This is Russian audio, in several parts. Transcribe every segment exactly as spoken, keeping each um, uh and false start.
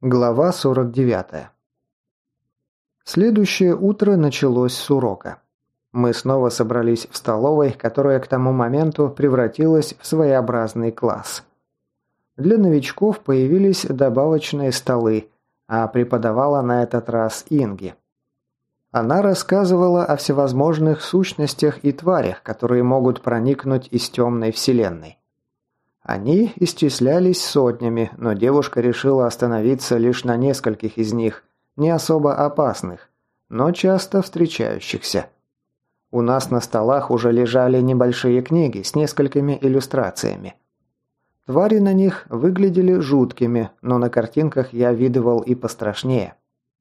Глава сорок девять. Следующее утро началось с урока. Мы снова собрались в столовой, которая к тому моменту превратилась в своеобразный класс. Для новичков появились добавочные столы, а преподавала на этот раз Инги. Она рассказывала о всевозможных сущностях и тварях, которые могут проникнуть из темной вселенной. Они исчислялись сотнями, но девушка решила остановиться лишь на нескольких из них, не особо опасных, но часто встречающихся. У нас на столах уже лежали небольшие книги с несколькими иллюстрациями. Твари на них выглядели жуткими, но на картинках я видывал и пострашнее.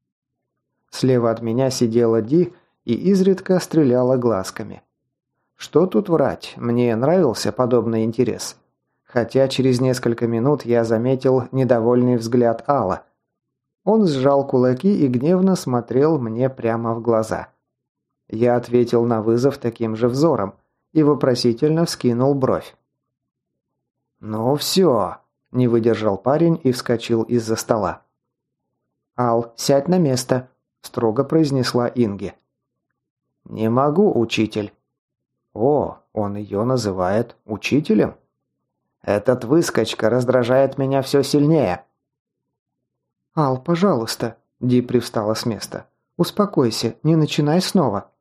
Слева от меня сидела Ди и изредка стреляла глазками. Что тут врать, мне нравился подобный интерес. Хотя через несколько минут я заметил недовольный взгляд Алла. Он сжал кулаки и гневно смотрел мне прямо в глаза. Я ответил на вызов таким же взором и вопросительно вскинул бровь. «Ну все», – не выдержал парень и вскочил из-за стола. «Ал, сядь на место», – строго произнесла Инги. «Не могу, учитель». «О, он ее называет учителем?» «Этот выскочка раздражает меня все сильнее». «Ал, пожалуйста», – Ди привстала с места. «Успокойся, не начинай снова».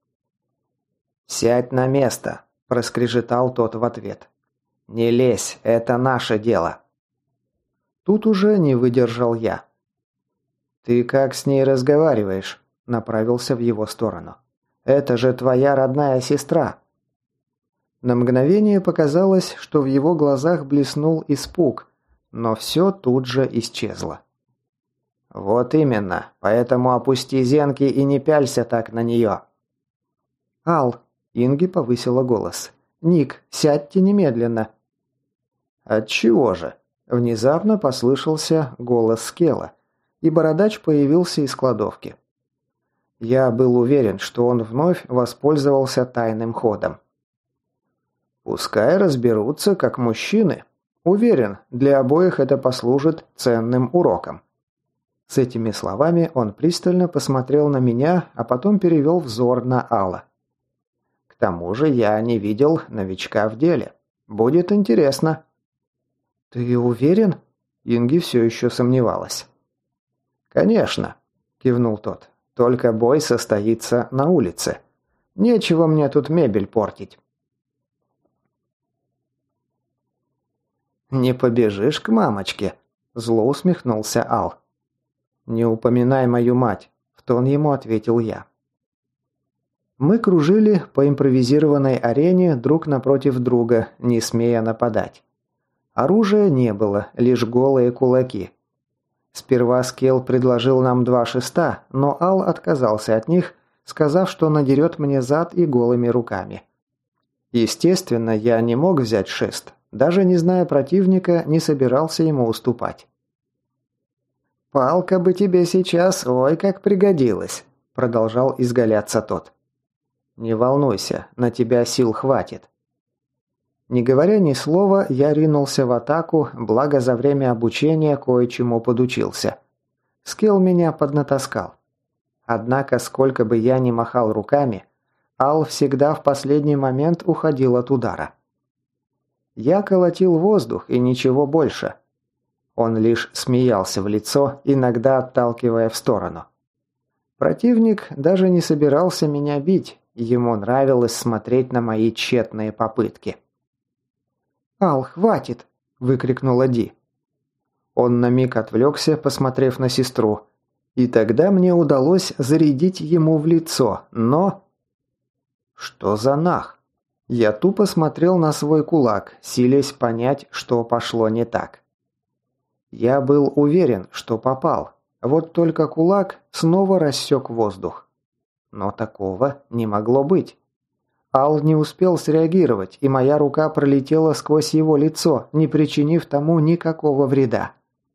«Сядь на место», – проскрежетал тот в ответ. «Не лезь, это наше дело». Тут уже не выдержал я. «Ты как с ней разговариваешь?» – направился в его сторону. «Это же твоя родная сестра». На мгновение показалось, что в его глазах блеснул испуг, но все тут же исчезло. «Вот именно, поэтому опусти зенки и не пялься так на нее». «Ал», – Инги повысила голос, – «Ник, сядьте немедленно». «Отчего же?» – внезапно послышался голос Скелла, и бородач появился из кладовки. Я был уверен, что он вновь воспользовался тайным ходом. «Пускай разберутся, как мужчины. Уверен, для обоих это послужит ценным уроком». С этими словами он пристально посмотрел на меня, а потом перевел взор на Алла. «К тому же я не видел новичка в деле. Будет интересно». «Ты уверен?» Инги все еще сомневалась. «Конечно», – кивнул тот. «Только бой состоится на улице. Нечего мне тут мебель портить». «Не побежишь к мамочке?» – зло усмехнулся Ал. «Не упоминай мою мать», – в тон ему ответил я. Мы кружили по импровизированной арене друг напротив друга, не смея нападать. Оружия не было, лишь голые кулаки. Сперва Скелл предложил нам два шеста, но Ал отказался от них, сказав, что надерет мне зад и голыми руками. Естественно, я не мог взять шест. Даже не зная противника, не собирался ему уступать. «Палка бы тебе сейчас, ой, как пригодилась», – продолжал изгаляться тот. «Не волнуйся, на тебя сил хватит». Не говоря ни слова, я ринулся в атаку, благо за время обучения кое-чему подучился. Скелл меня поднатаскал. Однако, сколько бы я ни махал руками, Ал всегда в последний момент уходил от удара. Я колотил воздух и ничего больше. Он лишь смеялся в лицо, иногда отталкивая в сторону. Противник даже не собирался меня бить, ему нравилось смотреть на мои тщетные попытки. «Ал, хватит!» – выкрикнула Ди. Он на миг отвлекся, посмотрев на сестру, и тогда мне удалось зарядить ему в лицо, но... Что за нах? Я тупо смотрел на свой кулак, силясь понять, что пошло не так. Я был уверен, что попал, вот только кулак снова рассек воздух. Но такого не могло быть. Ал не успел среагировать, и моя рука пролетела сквозь его лицо, не причинив тому никакого вреда.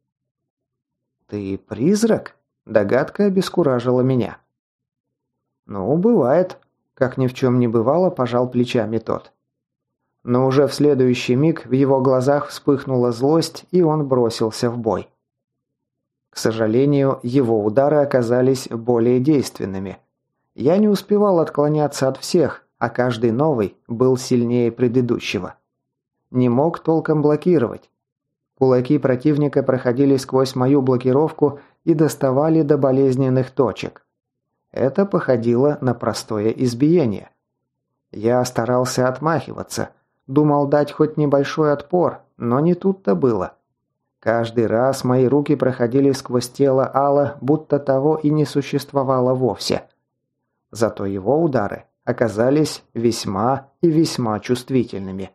«Ты призрак?» – догадка обескуражила меня. «Ну, бывает», – как ни в чем не бывало, пожал плечами тот. Но уже в следующий миг в его глазах вспыхнула злость, и он бросился в бой. К сожалению, его удары оказались более действенными. Я не успевал отклоняться от всех, а каждый новый был сильнее предыдущего. Не мог толком блокировать. Кулаки противника проходили сквозь мою блокировку и доставали до болезненных точек. Это походило на простое избиение. Я старался отмахиваться, думал дать хоть небольшой отпор, но не тут-то было. Каждый раз мои руки проходили сквозь тело Алла, будто того и не существовало вовсе. Зато его удары оказались весьма и весьма чувствительными.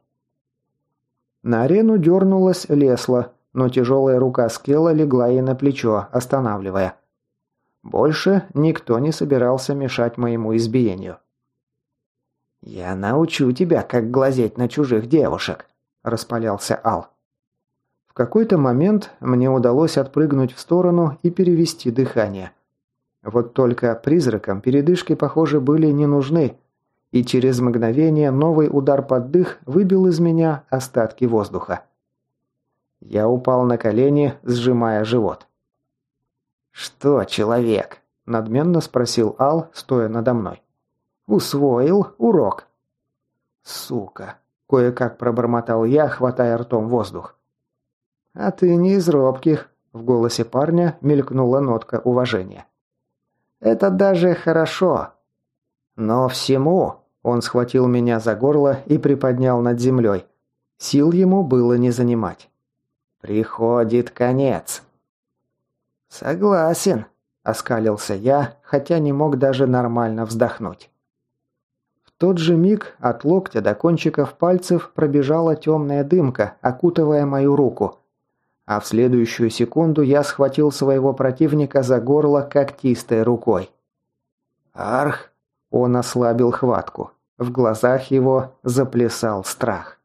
На арену дернулась Лесла, но тяжелая рука Скелла легла ей на плечо, останавливая. Больше никто не собирался мешать моему избиению. «Я научу тебя, как глазеть на чужих девушек», – распалялся Ал. В какой-то момент мне удалось отпрыгнуть в сторону и перевести дыхание. Вот только призракам передышки, похоже, были не нужны, и через мгновение новый удар под дых выбил из меня остатки воздуха. Я упал на колени, сжимая живот. «Что, человек?» – надменно спросил Ал, стоя надо мной. «Усвоил урок». «Сука!» – кое-как пробормотал я, хватая ртом воздух. «А ты не из робких», – в голосе парня мелькнула нотка уважения. «Это даже хорошо. Но всему...» – он схватил меня за горло и приподнял над землей. Сил ему было не занимать. «Приходит конец». «Согласен», – оскалился я, хотя не мог даже нормально вздохнуть. В тот же миг от локтя до кончиков пальцев пробежала темная дымка, окутывая мою руку. А в следующую секунду я схватил своего противника за горло когтистой рукой. «Арх!» – он ослабил хватку. В глазах его заплясал страх.